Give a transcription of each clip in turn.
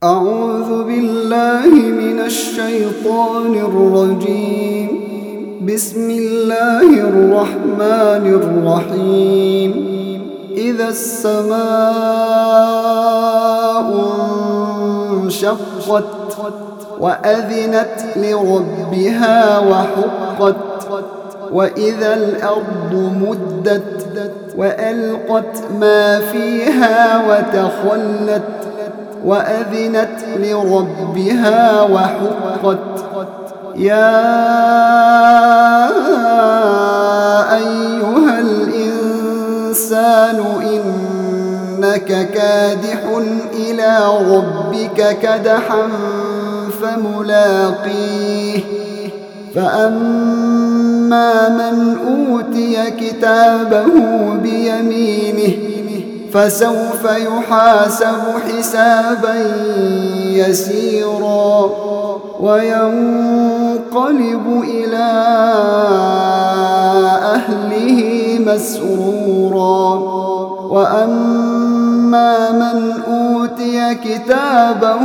أعوذ بالله من الشيطان الرجيم. بسم الله الرحمن الرحيم. إذا السماء انشقت وأذنت لربها وحقت وإذا الأرض مدت وألقت ما فيها وتخلت وأذنت لربها وحقت. يا أيها الإنسان إنك كادح إلى ربك كدحا فملاقيه. فأما من أوتي كتابه بيمينه فسوف يحاسب حسابا يسيرا وينقلب إلى أهله مسرورا. وأما من أوتي كتابه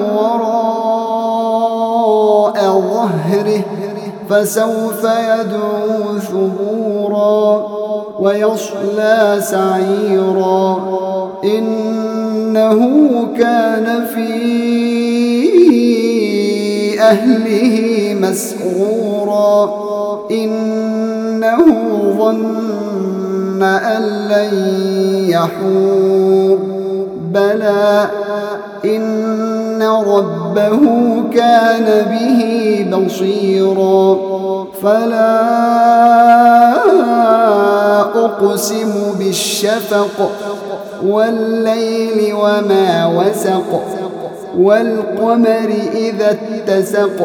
وراء ظهره فسوف يدعو ثبورا ويصلى سعيرا إنه كان في أهله مسرورا إنه ظن أن لن يحور بلى إن ربه كان به بصيرا. فلا أقسم بالشفق والليل وما وسق والقمر إذا اتسق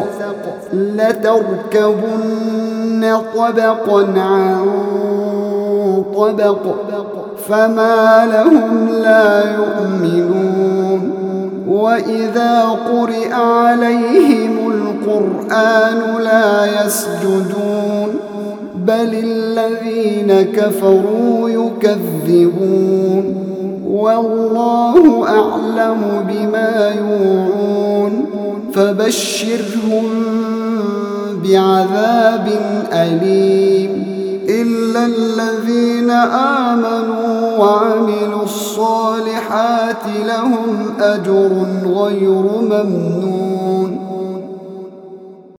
لتركبن طبقا عن طبق فما لهم لا يؤمنون. وإذا قرئ عليهم القرآن لا يسجدون بل الذين كفروا يكذبون والله أعلم بما يوعون. فبشرهم بعذاب أليم إلا الذين آمنوا وعملوا الصالحات لهم أجر غير ممنون.